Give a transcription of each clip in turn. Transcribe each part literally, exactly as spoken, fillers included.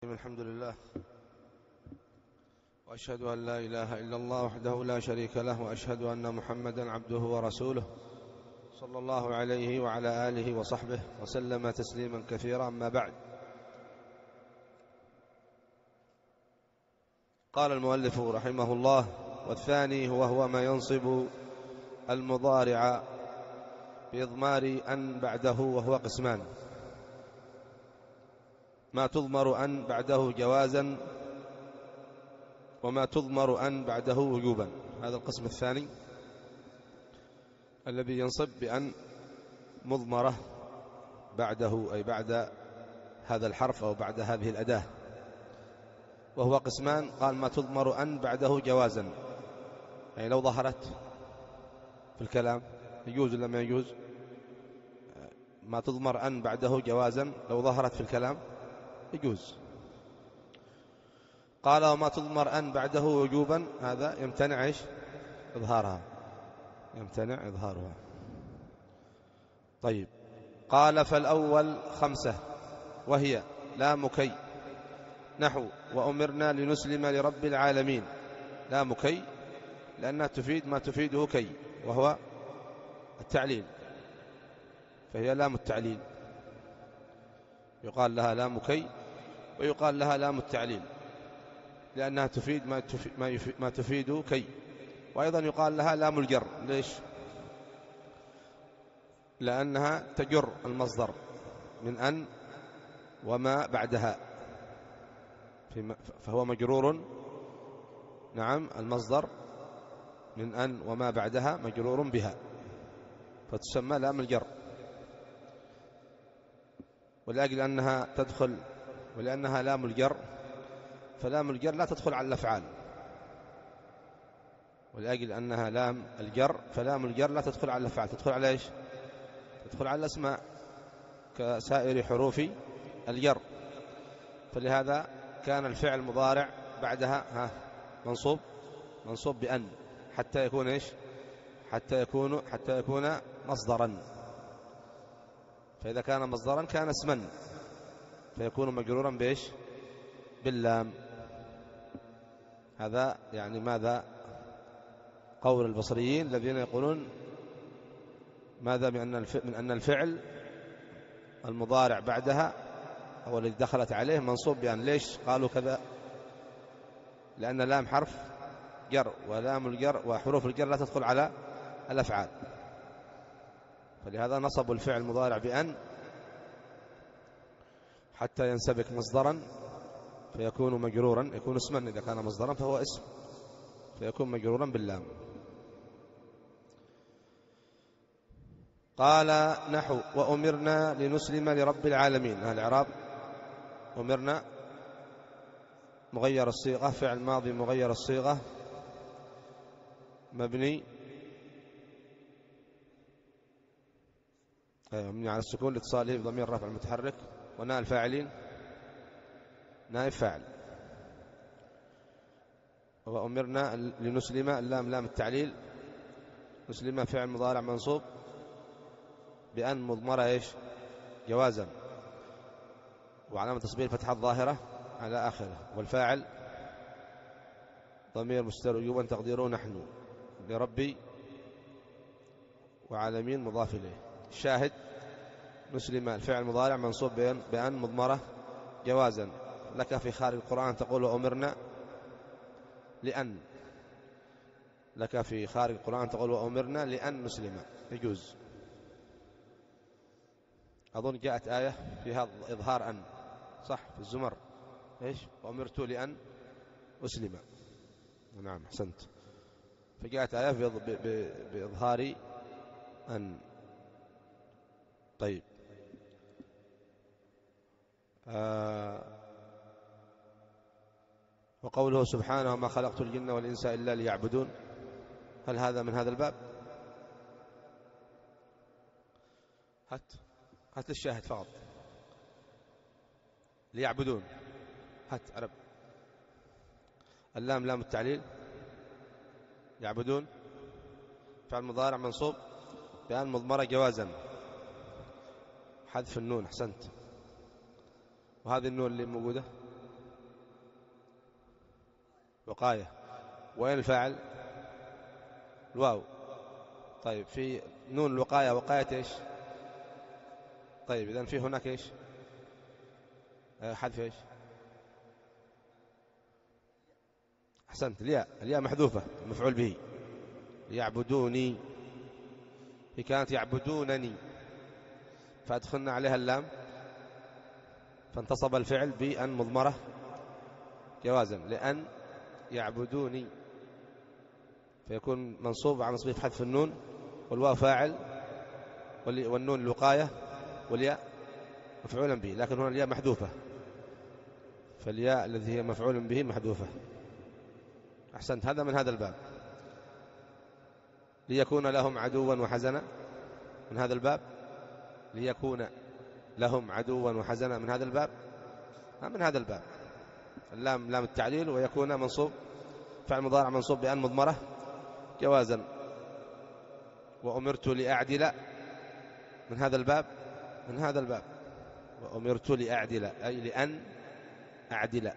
الحمد لله وأشهد أن لا إله إلا الله وحده لا شريك له، وأشهد أن محمدا عبده ورسوله صلى الله عليه وعلى آله وصحبه وسلم تسليما كثيرا. أما بعد، قال المؤلف رحمه الله: والثاني هو هو ما ينصب المضارع بإضمار أن بعده، وهو قسمان: ما تضمر أن بعده جوازا، وما تضمر أن بعده وجوبا. هذا القسم الثاني الذي ينصب بأن مضمرة بعده، أي بعد هذا الحرف أو بعد هذه الأداة، وهو قسمان. قال: ما تضمر أن بعده جوازا، يعني لو ظهرت في الكلام يجوز ولا ما يجوز؟ ما تضمر أن بعده جوازا لو ظهرت في الكلام يجوز. قال: وما تضمر أن بعده وجوبا، هذا يمتنع إيش؟ إظهارها، يمتنع إظهارها. طيب، قال: فالأول خمسة، وهي لام كي، نحو: وأمرنا لنسلم لرب العالمين. لام كي لأنها تفيد ما تفيده كي، وهو التعليل، فهي لام التعليل، يقال لها لام كي ويقال لها لام التعليل، لأنها تفيد ما تفيد, ما, يفيد ما تفيد كي. وأيضا يقال لها لام الجر. ليش؟ لأنها تجر المصدر من أن وما بعدها، فهو مجرور. نعم، المصدر من أن وما بعدها مجرور بها، فتسمى لام الجر. ولأجل أنها تدخل ولأنها لام الجر، فلام الجر لا تدخل على الأفعال. ولأجل أنها لام الجر، فلام الجر لا تدخل على الأفعال، تدخل على إيش؟ تدخل على الأسماء كسائر حروف الجر. فلهذا كان الفعل المضارع بعدها ها منصوب منصوب بأن، حتى يكون إيش؟ حتى يكون حتى يكون مصدرا. فإذا كان مصدرا كان اسما، فيكون مجرورا بإيش؟ باللام. هذا يعني ماذا؟ قول البصريين الذين يقولون ماذا؟ من أن الفعل المضارع بعدها أو الذي دخلت عليه منصوب بأن. ليش قالوا كذا؟ لأن لام حرف جر، ولام الجر وحروف الجر لا تدخل على الأفعال، فلهذا نصبوا الفعل المضارع بأن حتى ينسبك مصدرا فيكون مجرورا، يكون اسما. إذا كان مصدرا فهو اسم، فيكون مجرورا باللام. قال: نحو: وأمرنا لنسلم لرب العالمين. هذا الإعراب: أمرنا مغير الصيغة، فعل ماضي مغير الصيغة، مبني مبني على السكون لاتصاله بضمير رفع المتحرك، وناء الفاعلين نائب فاعل. وأمرنا لنسلم، اللام لام التعليل، نسلم فعل مضارع منصوب بأن مضمرة إيش؟ جوازا، وعلامة تصبير فتحة الظاهرة على آخره، والفاعل ضمير مستتر وجوبا تقديره نحن، لربي وعالمين مضاف إليه. الشاهد: نسلم الفعل مضارع منصوب بأن مضمرة جوازا. لك في خارج القرآن تقول أمرنا لأن، لك في خارج القرآن تقول وأمرنا لأن نسلم، يجوز. أظن جاءت آية فيها إظهار أن، صح؟ في الزمر إيش؟ وأمرت لأن أسلم. نعم، أحسنت. فجاءت آية بإظهار أن. طيب، آه وقوله سبحانه: وما خلقت الجن والإنس إلا ليعبدون، هل هذا من هذا الباب؟ هات هات الشاهد فقط. ليعبدون، هات عرب. اللام لام التعليل، يعبدون فعل مضارع منصوب بأن مضمرة جوازا، حذف النون. أحسنت. وهذه النون اللي موجودة وقاية. وين الفاعل؟ الواو. طيب في نون الوقاية وقاية إيش؟ طيب إذن في هناك إيش؟ أه حذف إيش؟ أحسنت، الياء. الياء محذوفة، المفعول به. يعبدوني، هي كانت يعبدونني، فأدخلنا عليها اللام فانتصب الفعل بأن مضمرة جوازا، لأن يعبدوني، فيكون منصوب على نصب حذف النون، والواو فاعل، والنون الوقاية، والياء مفعولا به، لكن هنا الياء محذوفة، فالياء الذي هي مفعول به محذوفة. أحسنت، هذا من هذا الباب. ليكون لهم عدوا وحزنا، من هذا الباب. ليكون لهم عدوا وحزنا، من هذا الباب. من هذا الباب. اللام لام التعليل، ويكون منصوب فعل مضارع منصوب بأن مضمرة جوازا. وأمرت لأعدل، من هذا الباب. من هذا الباب. وأمرت لأعدل أي لأن أعدل.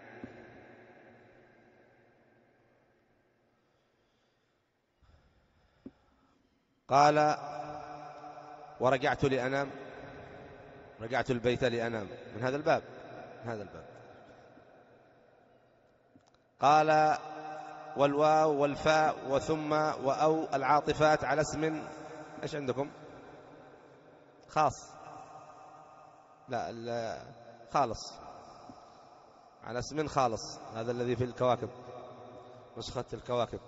قال ورجعت لأنام، رجعت البيت لأنام، من هذا الباب. من هذا الباب. قال والواو والفاء وثم وأو العاطفات على اسم ايش عندكم؟ خاص، لا خالص، على اسم خالص، هذا الذي في الكواكب، نسخة الكواكب.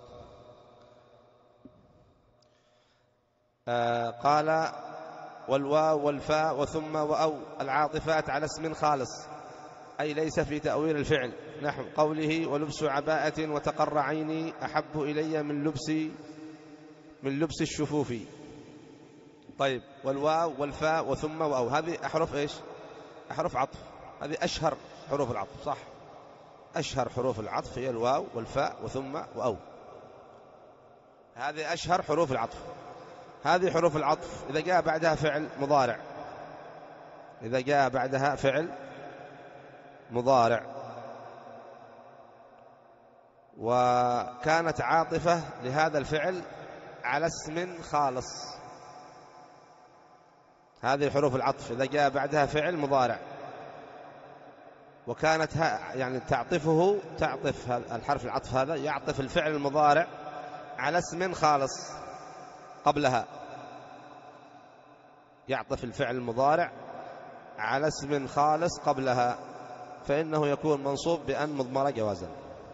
آه قال والواو والفاء وثم وأو العاطفات على اسم خالص، أي ليس في تأويل الفعل، نحو قوله ولبس عباءة وتقر عيني أحب إلي من لبس من لبس الشفوف. طيب والواو والفاء وثم وأو، هذه أحرف إيش؟ أحرف عطف، هذه أشهر حروف العطف، صح؟ أشهر حروف العطف هي الواو والفاء وثم وأو، هذه أشهر حروف العطف. هذه حروف العطف إذا جاء بعدها فعل مضارع، إذا جاء بعدها فعل مضارع وكانت عاطفة لهذا الفعل على اسم خالص، هذه حروف العطف إذا جاء بعدها فعل مضارع وكانت يعني تعطفه، تعطف الحرف العطف هذا يعطف الفعل المضارع على اسم خالص قبلها، يعطف الفعل المضارع على اسم خالص قبلها، فإنه يكون منصوب بأن مضمرة جوازا.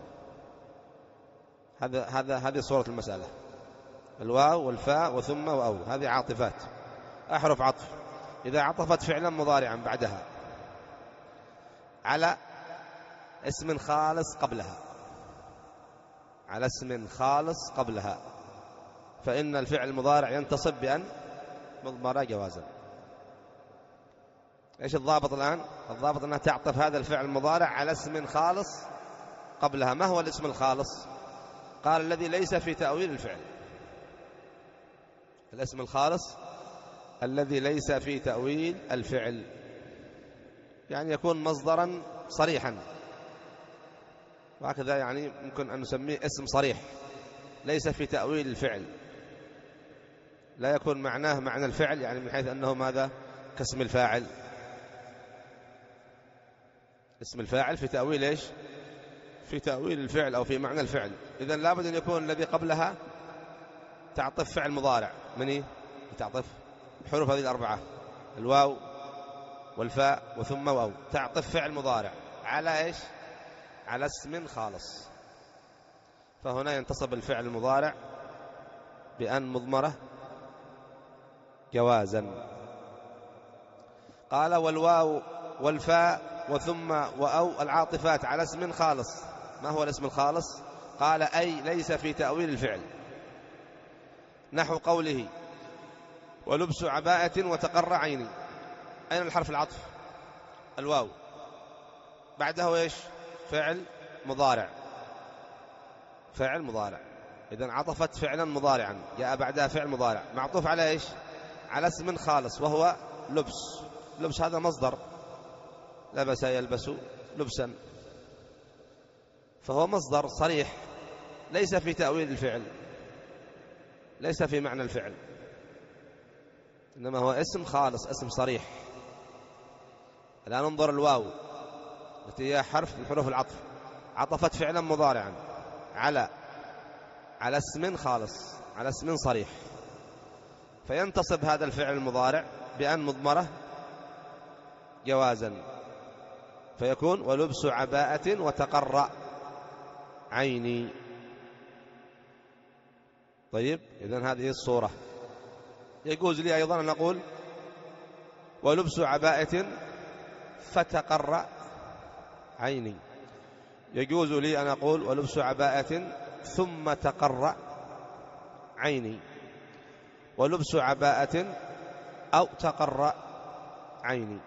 هذا هذا هذه صورة المسألة. الواو والفاء وثم وأو، هذه عاطفات، أحرف عطف إذا عطفت فعلا مضارعا بعدها على اسم خالص قبلها، على اسم خالص قبلها، فإن الفعل المضارع ينتصب بأن مضمرة جوازا. إيش الضابط الآن؟ الضابط أنها تعطف هذا الفعل المضارع على اسم خالص قبلها. ما هو الاسم الخالص؟ قال الذي ليس في تأويل الفعل. الاسم الخالص الذي ليس في تأويل الفعل، يعني يكون مصدرا صريحا، وهكذا يعني ممكن أن نسميه اسم صريح ليس في تأويل الفعل، لا يكون معناه معنى الفعل، يعني من حيث أنه ماذا؟ كاسم الفاعل. اسم الفاعل في تأويل إيش؟ في تأويل الفعل أو في معنى الفعل. إذن لابد أن يكون الذي قبلها تعطف فعل مضارع. من إيه؟ تعطف الحروف هذه الأربعة، الواو والفاء وثم واو، تعطف فعل مضارع على إيش؟ على اسم خالص، فهنا ينتصب الفعل المضارع بأن مضمرة جوازا. قال والواو والفاء وثم وأو العاطفات على اسم خالص. ما هو الاسم الخالص؟ قال أي ليس في تأويل الفعل، نحو قوله ولبس عباءة وتقر عيني. أين الحرف العطف؟ الواو، بعده إيش؟ فعل مضارع، فعل مضارع. إذن عطفت فعلا مضارعا، جاء بعدها فعل مضارع معطوف على إيش؟ على اسم خالص وهو لبس. لبس هذا مصدر، لبس يلبس لبسا، فهو مصدر صريح ليس في تأويل الفعل، ليس في معنى الفعل، إنما هو اسم خالص، اسم صريح. الآن انظر الواو التي هي حرف من حروف العطف، عطفت فعلا مضارعا على على اسم خالص، على اسم صريح، فينتصب هذا الفعل المضارع بأن مضمرة جوازا، فيكون ولبس عباءة وتقر عيني. طيب إذن هذه الصورة. يجوز لي أيضا أن أقول ولبس عباءة فتقر عيني، يجوز لي أن أقول ولبس عباءة ثم تقر عيني، ولبس عباءة أو تقر عيني.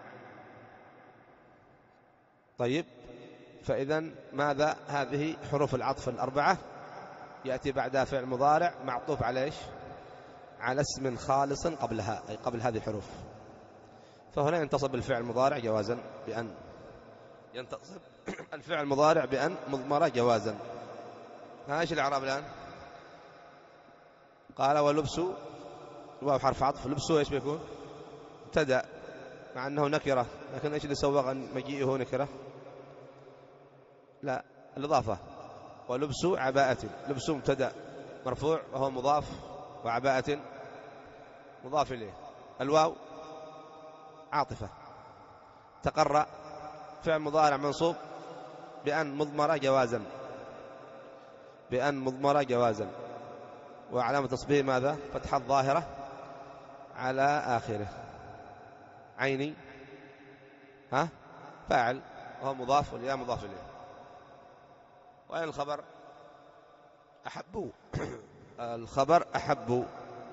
طيب فإذن ماذا؟ هذه حروف العطف الأربعة يأتي بعدها فعل مضارع معطوف على إيش؟ على اسم خالص قبلها، أي قبل هذه الحروف، فهنا ينتصب الفعل المضارع جوازا بأن ينتصب الفعل المضارع بأن مضمرة جوازا. ها إيش الإعراب الآن؟ قال ولبس، واو حرف عطف، لبسه إيش بيكون؟ مبتدأ مع أنه نكرة، لكن إيش اللي سوغ أن مجيئه نكرة؟ لا، الإضافة. ولبس عباءة، لبس مبتدأ مرفوع وهو مضاف، وعباءة مضاف إليه. الواو عاطفة. تقر فعل مضارع منصوب بأن مضمرة جوازا، بأن مضمرة جوازا، وعلامة تصبيه ماذا؟ فتحة ظاهرة على آخره. عيني ها فاعل وهو مضاف والياء مضاف إليه. وأين الخبر؟ أحبوا الخبر أحبوا.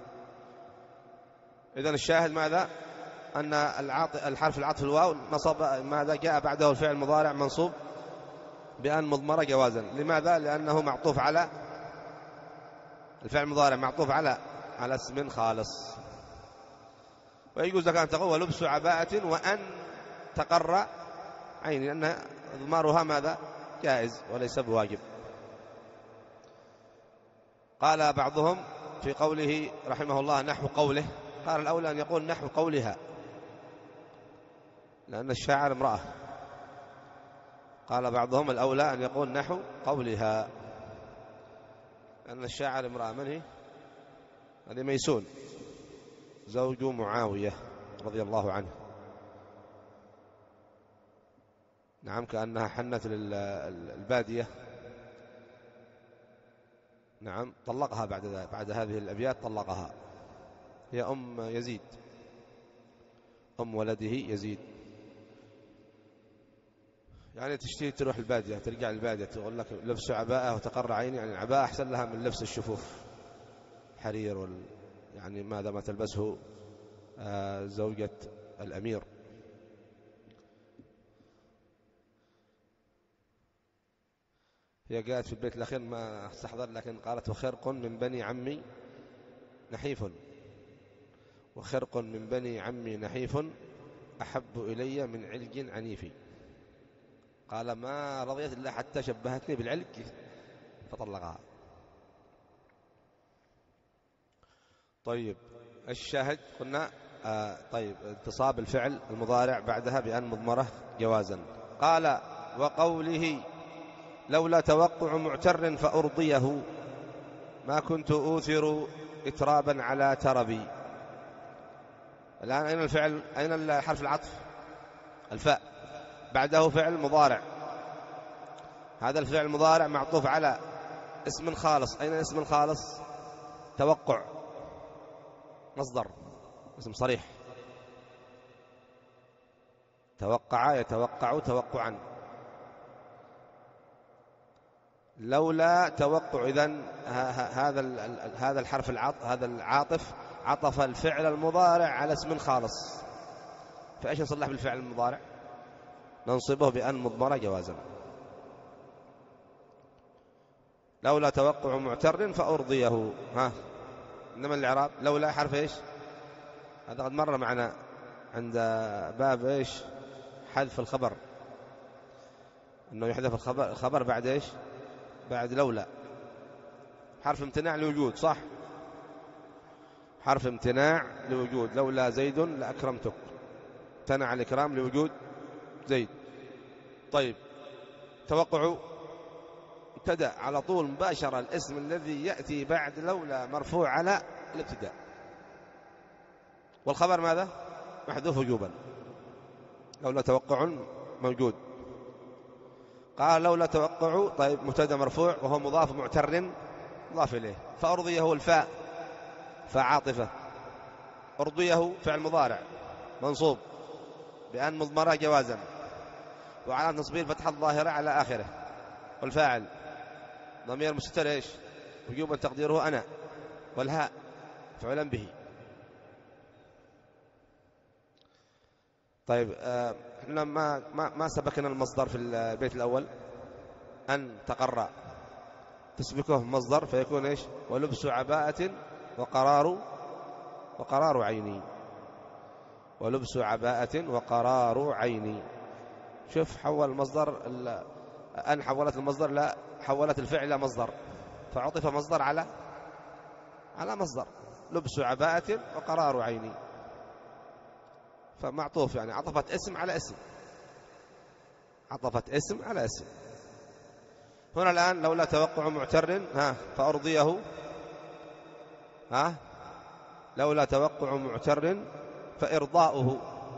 إذن الشاهد ماذا؟ أن الحرف العطف الواو نصب ماذا؟ جاء بعده الفعل المضارع منصوب بأن مضمرة جوازا. لماذا؟ لأنه معطوف على الفعل المضارع، معطوف على على اسم خالص. ويجوز لك أن تقول ولبس عباءة وأن تقر عيني، لأن إضمارها ماذا؟ جائز وليس بواجب. قال بعضهم في قوله رحمه الله نحو قوله، قال الأولى أن يقول نحو قولها، لأن الشاعر امرأة. قال بعضهم الأولى أن يقول نحو قولها، لأن الشاعر امرأة. من هي؟ هذه ميسون زوج معاوية رضي الله عنه. نعم، كأنها حنت للبادية. نعم، طلقها بعد ذلك، بعد هذه الأبيات طلقها. هي أم يزيد، أم ولده يزيد. يعني تشتري تروح البادية، ترجع البادية تقول لك لبس عباءة وتقر عيني، يعني عباءة أحسن لها من لبس الشفوف حرير وال... يعني ماذا ما تلبسه آه زوجة الأمير. هي قالت في البيت الأخير ما استحضر، لكن قالت وخرق من بني عمي نحيف، وخرق من بني عمي نحيف أحب إلي من علج عنيف. قال ما رضيت الله حتى شبهتني بالعلج فطلقها. طيب الشاهد قلنا آه طيب انتصاب الفعل المضارع بعدها بأن مضمرة جوازا. قال وقوله لولا توقع معتر فأرضيه ما كنت أوثر إترابا على تربي. الآن أين الفعل؟ أين حرف العطف؟ الفاء، بعده فعل مضارع. هذا الفعل المضارع معطوف على اسم خالص. أين اسم الخالص؟ توقع، مصدر اسم صريح. توقع يتوقع توقعا. لولا توقع، إذن هذا هذا الحرف العطف، هذا العاطف عطف الفعل المضارع على اسم خالص، فإيش نصلح بالفعل المضارع؟ ننصبه بأن مضمرة جوازا. لولا توقع معتر فأرضيه. ها إنما الإعراب لولا حرف إيش؟ هذا قد مر معنا عند باب إيش؟ حذف الخبر. أنه يحذف الخبر, الخبر بعد إيش؟ بعد لولا. حرف امتناع لوجود، صح؟ حرف امتناع لوجود، لولا زيد لأكرمتك، امتنع الإكرام لوجود زيد. طيب توقع ابتدأ على طول مباشرة الاسم الذي يأتي بعد لولا مرفوع على الابتداء، والخبر ماذا؟ محذوف وجوبا. لولا توقع موجود. قال لولا توقع، طيب مبتدأ مرفوع وهو مضاف معتر مضاف إليه، فأرضيه الفاء فعاطفة، أرضيه فعل مضارع منصوب بأن مضمرة جوازا، وعلامة نصبه الفتحة الظاهرة على آخره، والفاعل ضمير مستتر إيش؟ وجوبا تقديره أنا، والهاء فعلا به. طيب احنا ما ما ما سبكنا المصدر في البيت الأول، أن تقرأ تسبكه مصدر فيكون إيش؟ ولبس عباءة وقرار وقرار عيني، ولبس عباءة وقرار عيني. شوف حول المصدر، أن حولت المصدر، لا حولت الفعل إلى مصدر، فعطف مصدر على على مصدر، لبس عباءة وقرار عيني، فمعطوف يعني عطفت اسم على اسم، عطفت اسم على اسم. هنا الآن لولا توقع معتر ها فأرضيه، ها لولا توقع معتر فإرضاؤه،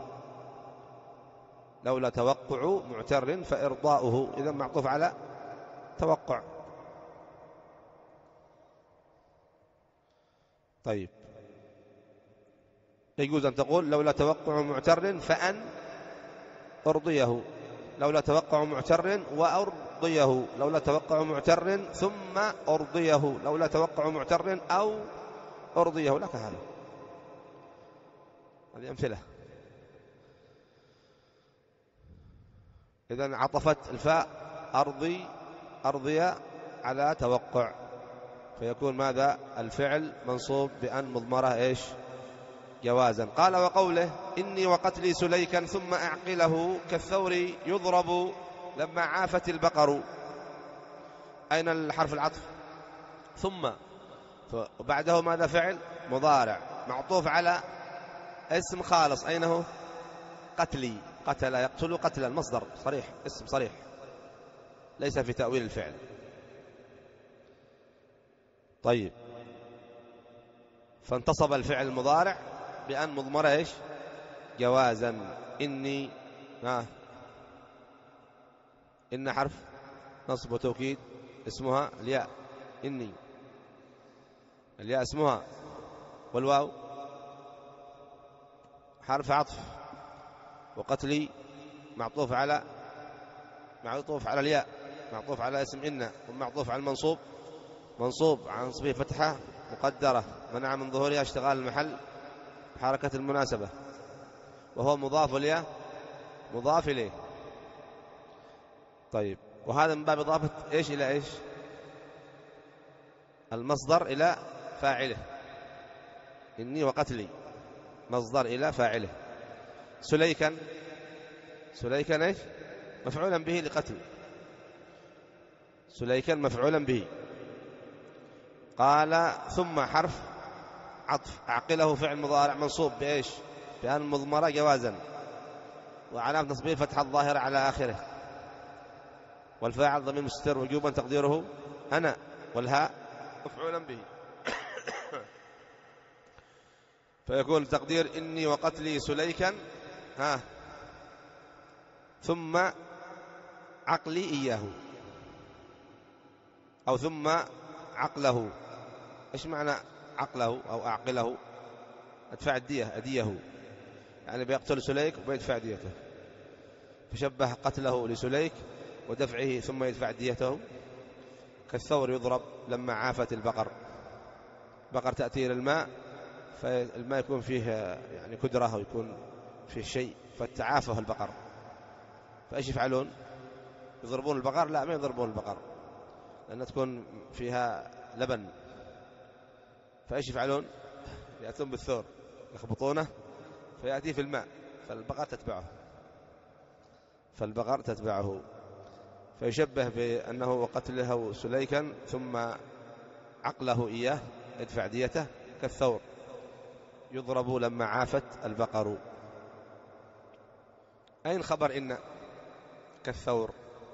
لولا توقع معتر فإرضاؤه، إذا معطوف على توقع. طيب يجوز أن تقول لولا توقع معتر فأن أرضيه، لولا توقع معتر وأرضيه، لولا توقع معتر ثم أرضيه، لولا توقع معتر أو أرضيه، لك هذا. هذه أمثلة. إذن عطفت الفاء أرضي أرضي على توقع، فيكون ماذا؟ الفعل منصوب بأن مضمرة إيش؟ جوازا. قال وقوله إني وقتلي سليكا ثم أعقله كالثور يضرب لما عافت البقر. أين الحرف العطف؟ ثم، وبعده ماذا؟ فعل مضارع معطوف على اسم خالص، أين هو؟ قتلي، قتل يقتل قتلا، مصدر صريح، اسم صريح ليس في تأويل الفعل. طيب فانتصب الفعل المضارع بأن مضمر إيش؟ جوازا. إني ها إن حرف نصب وتوكيد، اسمها الياء، إني الياء اسمها، والواو حرف عطف، وقتلي معطوف على معطوف على الياء، معطوف على اسم إن، ومعطوف على المنصوب، منصوب عن نصبه فتحة مقدرة منع من ظهورها اشتغال المحل بحركة المناسبة، وهو مضاف إليه مضاف إليه. طيب وهذا من باب إضافة إيش إلى إيش؟ المصدر إلى فاعله. إني وقتلي مصدر إلى فاعله. سليكا، سليكا إيش؟ مفعولا به لقتل، سليكا مفعولا به. قال ثم حرف عطف، أعقله فعل مضارع منصوب بإيش؟ بأن مضمرة جوازا، وعلامة نصبه الفتحة الظاهرة على آخره، والفاعل ضمير مستتر وجوبا تقديره أنا، والهاء مفعولا به. فيكون تقدير إني وقتلي سليكا ها ثم عقلي إياه، أو ثم عقله. إيش معنى عقله أو أعقله؟ أدفع الدية، أديه، يعني بيقتل سليك وبيدفع ديته، فشبه قتله لسليك ودفعه ثم يدفع ديته. كالثور يضرب لما عافت البقر، بقر تأتي إلى الماء فالماء يكون فيه يعني كدرة ويكون فيه شيء فتعافه البقر، فإيش يفعلون؟ يضربون البقر؟ لا، ما يضربون البقر لأنها تكون فيها لبن، فإيش يفعلون؟ يأتون بالثور يخبطونه فيأتي في الماء، فالبقر تتبعه، فالبقر تتبعه. فيشبه بأنه وقتله سليكا ثم عقله إياه يدفع ديته كالثور يضرب لما عافت البقر. أين خبر إن؟ كالثور.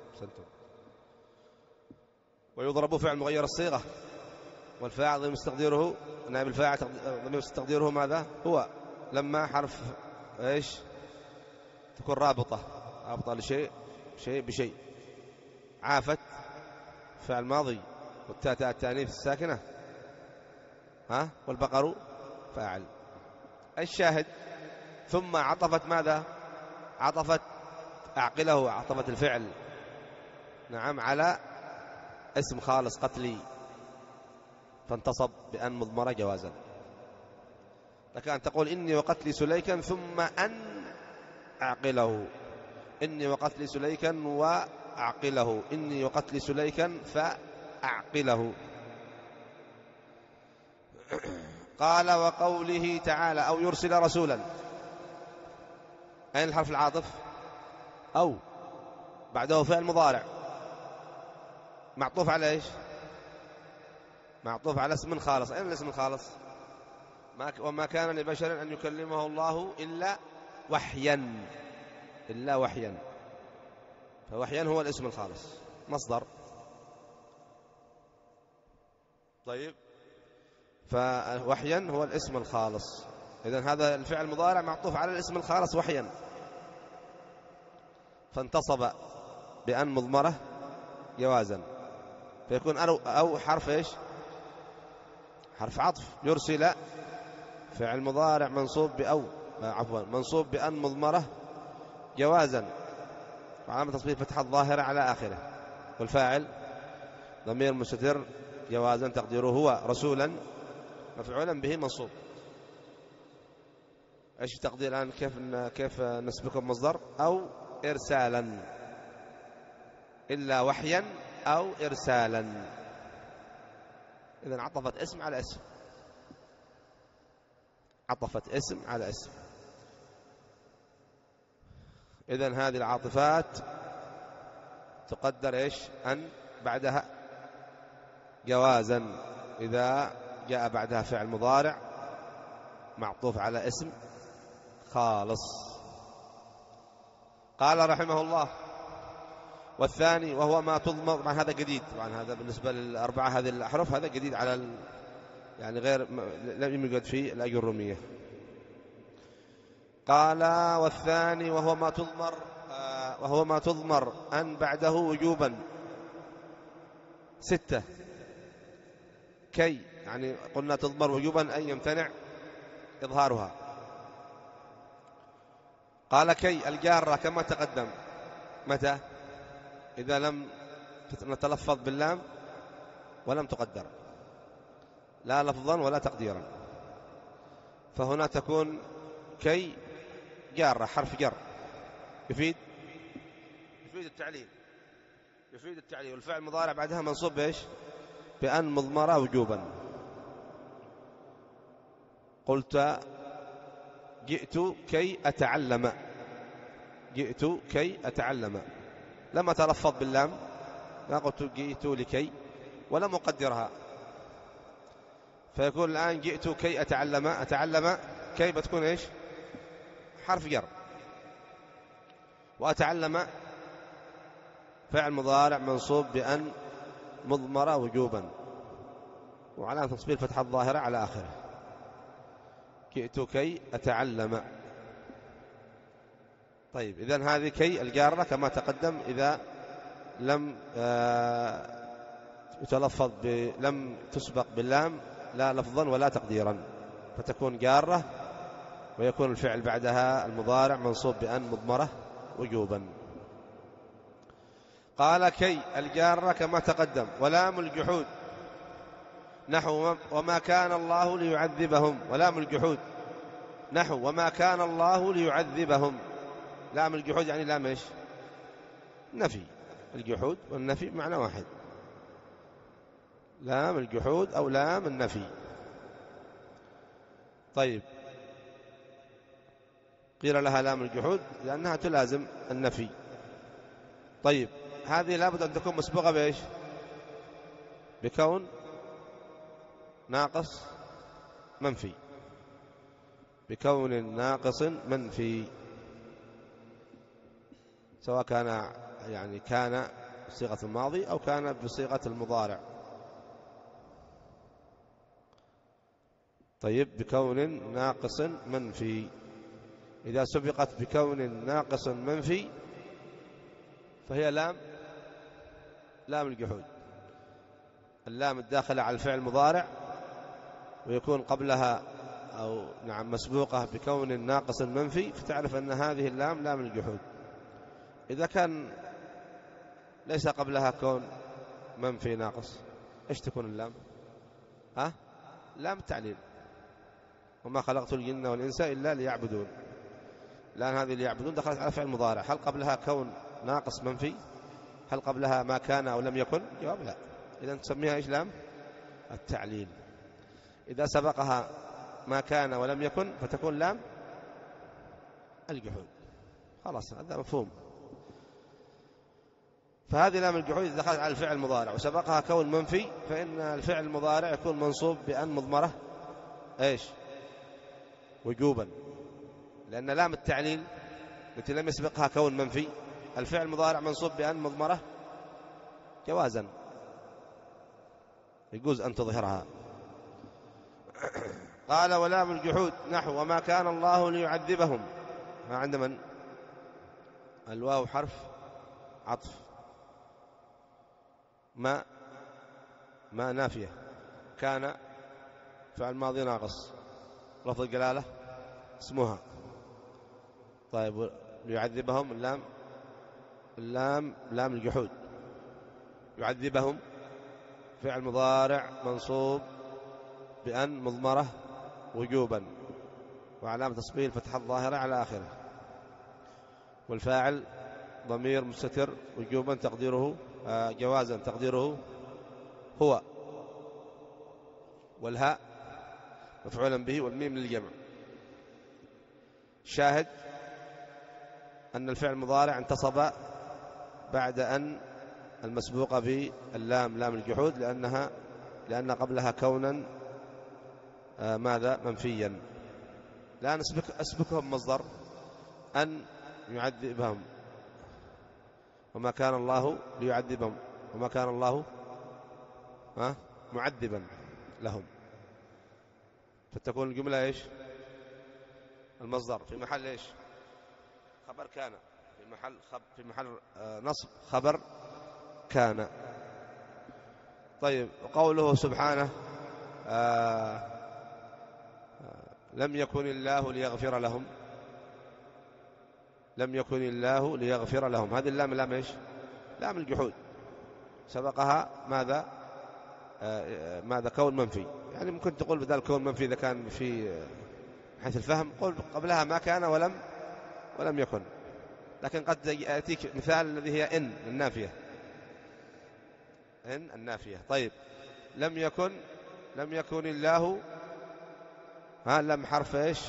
ويضرب فعل مغير الصيغة والفاعل ضمير مستقديره نائب الفاعل ضمير مستقديره ماذا هو؟ لما حرف ايش تكون رابطة رابطة لشيء شيء بشيء. عافت فعل ماضي والتاء تاء التانيث الساكنة ها والبقر فاعل. الشاهد ثم عطفت ماذا؟ عطفت أعقله عطفت الفعل نعم على اسم خالص قتلي فانتصب بأن مضمرة جوازا. لك أن تقول إني وقتلي سليكا ثم أن أعقله إني وقتلي سليكا وأعقله إني وقتلي سليكا فأعقله. قال وقوله تعالى أو يرسل رسولا. أين الحرف العاطف؟ أو بعده فعل مضارع معطوف على إيش؟ معطوف على اسم خالص. أين الاسم الخالص؟ وما كان لبشر أن يكلمه الله إلا وحيا إلا وحيا فوحيا هو الاسم الخالص مصدر. طيب فوحيا هو الاسم الخالص. إذن هذا الفعل المضارع معطوف على الاسم الخالص وحيا فانتصب بأن مضمرة جوازا فيكون أو حرف إيش؟ حرف عطف. يرسل فعل مضارع منصوب بأو عفوا منصوب بأن مضمرة جوازا وعلامة تصبيح فتحة الظاهرة على آخره والفاعل ضمير مستتر جوازا تقديره هو رسولا مفعولا به منصوب. ايش التقدير الآن؟ كيف كيف نسبكم مصدر؟ أو إرسالا إلا وحيا أو إرسالا. إذن عطفت اسم على اسم عطفت اسم على اسم. إذن هذه العاطفات تقدر إيش؟ أن بعدها جوازا إذا جاء بعدها فعل مضارع معطوف على اسم خالص. قال رحمه الله والثاني وهو ما تضمر. طبعا هذا جديد طبعا هذا بالنسبة للأربعة هذه الأحرف هذا جديد على ال... يعني غير لم يوجد في الأجرومية. قال والثاني وهو ما تضمر آه وهو ما تضمر أن بعده وجوبا ستة. كي يعني قلنا تضمر وجوبا أن يمتنع إظهارها. قال كي الجارة كما تقدم متى؟ إذا لم نتلفظ باللام ولم تقدر لا لفظا ولا تقديرا فهنا تكون كي جارة حرف جر يفيد يفيد التعليل يفيد التعليل والفعل المضارع بعدها منصوب بإيش؟ بأن مضمرة وجوبا. قلت جئت كي أتعلم جئت كي أتعلم لما تلفظ باللام لا قلت جئت لكي ولم أقدرها فيكون الآن جئت كي أتعلم أتعلم كي بتكون إيش؟ حرف جر وأتعلم فعل مضارع منصوب بأن مضمرة وجوبا وعلامة تصبير فتحة الظاهرة على آخره. جئت كي أتعلم. طيب إذن هذه كي الجارة كما تقدم إذا لم يتلفظ لم تسبق باللام لا لفظا ولا تقديرا فتكون جارة ويكون الفعل بعدها المضارع منصوب بأن مضمرة وجوبا. قال كي الجارة كما تقدم. ولام الجحود نحو وما كان الله ليعذبهم. ولام الجحود نحو وما كان الله ليعذبهم. لام الجحود يعني لام ايش؟ نفي. الجحود والنفي معنى واحد. لام الجحود أو لام النفي. طيب قيل لها لام الجحود لأنها تلازم النفي. طيب هذه لابد أن تكون مسبوقة بإيش؟ بكون ناقص منفي، بكون ناقص منفي، سواء كان يعني كان بصيغة الماضي أو كان بصيغة المضارع. طيب بكون ناقص منفي، إذا سبقت بكون ناقص منفي فهي لام لام الجحود، اللام الداخلة على الفعل المضارع ويكون قبلها أو نعم مسبوقة بكون ناقص منفي، فتعرف أن هذه اللام لام الجحود. إذا كان ليس قبلها كون منفي ناقص، إيش تكون اللام؟ ها؟ لام التعليل، وما خلقت الجن والإنس إلا ليعبدون، لأن هذه ليعبدون دخلت على فعل مضارع، هل قبلها كون ناقص منفي؟ هل قبلها ما كان أو لم يكن؟ جواب لا، إذا تسميها إيش؟ لام التعليل. إذا سبقها ما كان ولم يكن فتكون لام الجحود، خلاص هذا مفهوم. فهذه لام الجحود إذا دخلت على الفعل المضارع وسبقها كون منفي فإن الفعل المضارع يكون منصوب بأن مضمرة إيش؟ وجوبا، لأن لام التعليل التي لم يسبقها كون منفي الفعل المضارع منصوب بأن مضمرة جوازا، يجوز أن تظهرها. قال ولام الجحود نحو وما كان الله ليعذبهم، ما عند من؟ الواو حرف عطف، ما ما نافية، كان فعل ماضي ناقص، لفظ الجلالة اسمها. طيب ليعذبهم اللام اللام لام الجحود، يعذبهم فعل مضارع منصوب بأن مضمرة وجوبا وعلامة تصبيه الفتحة الظاهرة على آخره، والفاعل ضمير مستتر وجوبا تقديره آه جوازا تقديره هو، والهاء مفعولا به والميم للجمع. شاهد أن الفعل المضارع انتصب بعد أن المسبوقة باللام لام الجحود لأنها لأن قبلها كونا آه ماذا منفيا. الآن أسبك أسبكهم مصدر أن يعذبهم، وما كان الله ليعذبهم، وما كان الله ها معذبا لهم، فتكون الجملة إيش؟ المصدر في محل إيش؟ خبر كان، في محل خب في محل آه نصب خبر كان. طيب قوله سبحانه آه آه لم يكن الله ليغفر لهم، لم يكن الله ليغفر لهم، هذه اللام لام إيش؟ لام الجحود، سبقها ماذا؟ آه ماذا؟ كون منفي، يعني ممكن تقول بدل كون منفي إذا كان في حيث الفهم قل قبلها ما كان ولم ولم يكن، لكن قد يأتيك مثال الذي هي إن النافية، إن النافية. طيب لم يكن لم يكن الله، ها لم حرف إيش؟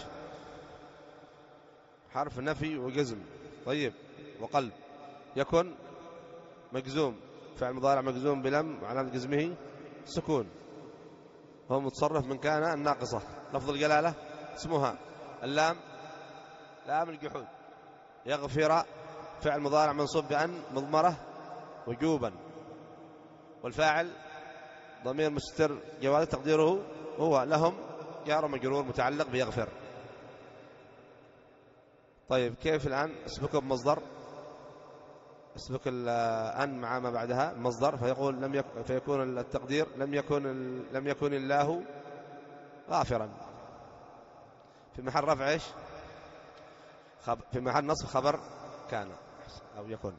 حرف نفي وجزم. طيب وقلب. يكن مجزوم، فعل مضارع مجزوم بلم وعلامة جزمه سكون، هو متصرف من كان الناقصة، لفظ الجلالة اسمها. اللام لام الجحود. يغفر فعل مضارع منصوب بأن مضمرة وجوبا، والفاعل ضمير مستتر جواز تقديره هو، لهم جار مجرور متعلق بيغفر. طيب كيف الآن اسبكه بمصدر؟ اسبك الأن مع ما بعدها مصدر، فيقول لم يكن، فيكون التقدير لم يكن لم يكن الله غافرا، في محل رفع ايش؟ في محل نصب خبر كان أو يكون.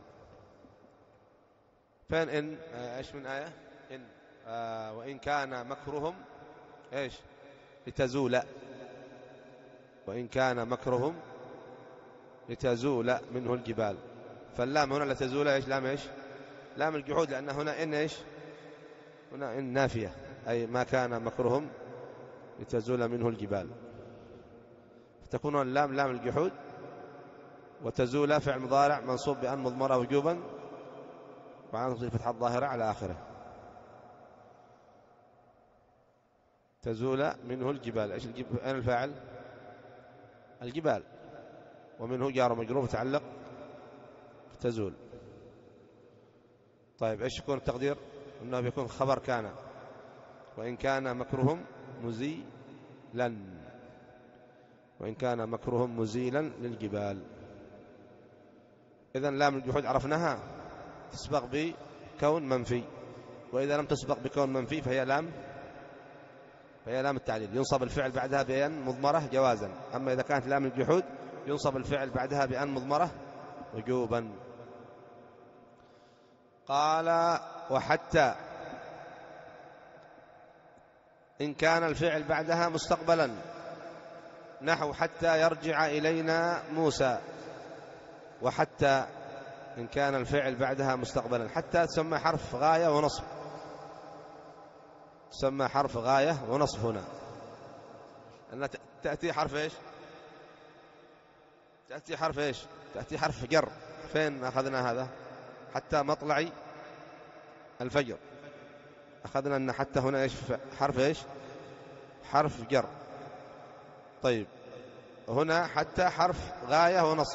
فين إن ايش من آية؟ إن آه وإن كان مكرهم ايش؟ لتزول، وإن كان مكرهم لتزول منه الجبال، فاللام هنا لتزول ايش؟ لام ايش؟ لام الجحود، لأن هنا إن ايش؟ هنا إن نافية، أي ما كان مكرهم لتزول منه الجبال، فتكون اللام لام الجحود، وتزول فعل مضارع منصوب بأن مضمرة وجوبا وعلامة نصبه الفتحة الظاهرة على آخره. تزول منه الجبال. إيش الجبال؟ أين الفاعل؟ الجبال، ومنه جار ومجرور متعلق تزول. طيب إيش يكون التقدير؟ إنه بيكون خبر كان، وإن كان مكرهم مزيلا، وإن كان مكرهم مزيلا للجبال. إذن لام الجحود عرفناها تسبق بكون منفي، وإذا لم تسبق بكون منفي فهي لام فهي لام التعليل، ينصب الفعل بعدها بأن مضمرة جوازا. أما إذا كانت لام الجحود ينصب الفعل بعدها بأن مضمرة وجوبا. قال وحتى إن كان الفعل بعدها مستقبلا، نحو حتى يرجع إلينا موسى. وحتى إن كان الفعل بعدها مستقبلا، حتى تسمى حرف غاية ونصب، تسمى حرف غاية ونصب هنا، أنها تأتي حرف إيش؟ تأتي حرف إيش؟ تأتي حرف جر. فين أخذنا هذا؟ حتى مطلع الفجر أخذنا أن حتى هنا إيش؟ حرف إيش؟ حرف جر. طيب هنا حتى حرف غاية ونصب،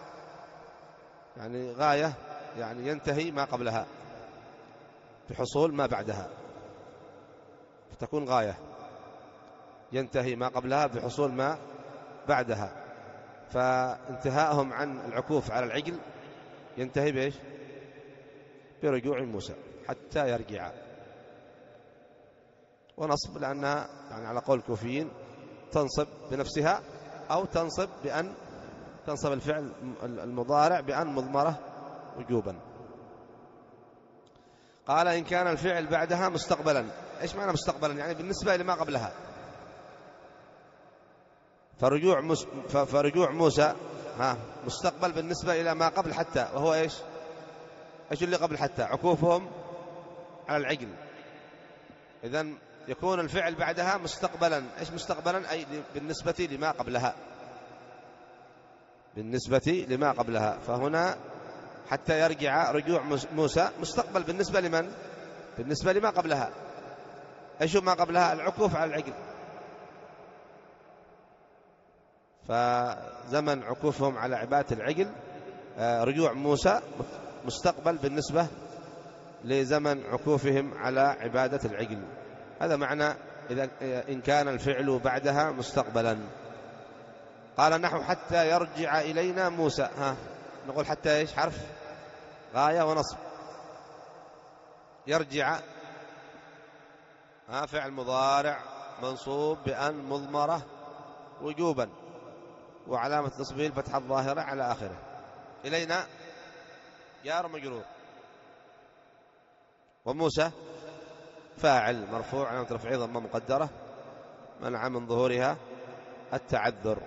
يعني غاية يعني ينتهي ما قبلها بحصول ما بعدها، فتكون غاية ينتهي ما قبلها بحصول ما بعدها. فانتهاءهم عن العكوف على العجل ينتهي بإيش؟ برجوع موسى حتى يرجع. ونصب لأنها يعني على قول الكوفيين تنصب بنفسها، أو تنصب بأن تنصب الفعل المضارع بأن مضمرة وجوبا. قال إن كان الفعل بعدها مستقبلا. إيش معنى مستقبلا؟ يعني بالنسبة لما قبلها. فرجوع موسى, فرجوع موسى ها مستقبل بالنسبة إلى ما قبل حتى، وهو إيش؟ إيش اللي قبل حتى؟ عكوفهم على العجل. إذن يكون الفعل بعدها مستقبلا. إيش مستقبلا؟ أي بالنسبة لما قبلها، بالنسبة لما قبلها. فهنا حتى يرجع رجوع موسى مستقبل بالنسبة لمن؟ بالنسبة لما قبلها. إيش ما قبلها؟ العكوف على العجل. فزمن عكوفهم على عبادة العجل رجوع موسى مستقبل بالنسبة لزمن عكوفهم على عبادة العجل. هذا معنى إذا إن كان الفعل بعدها مستقبلا. قال نحو حتى يرجع إلينا موسى. ها نقول حتى إيش؟ حرف غاية ونصب. يرجع ها فعل مضارع منصوب بأن مضمرة وجوبا، وعلامة نصبه الفتحة الظاهرة على آخره. إلينا جار مجرور، وموسى فاعل مرفوع علامة رفعه ضمة مقدرة منع من ظهورها التعذر.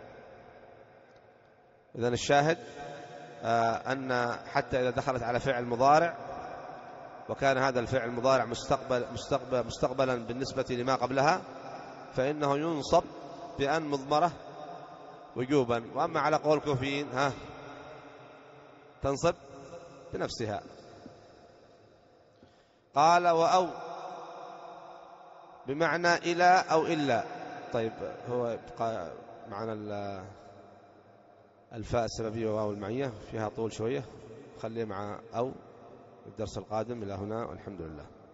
إذن الشاهد آه أن حتى إذا دخلت على فعل مضارع وكان هذا الفعل المضارع مستقبل مستقبل مستقبلا بالنسبة لما قبلها، فإنه ينصب بأن مضمرة وجوبا. وأما على قول الكوفيين ها تنصب بنفسها. قال وأو بمعنى إلى أو إلا. طيب هو يبقى معنا الفاء السببية وواو المعية فيها طول شوية، خليه مع أو الدرس القادم. إلى هنا والحمد لله.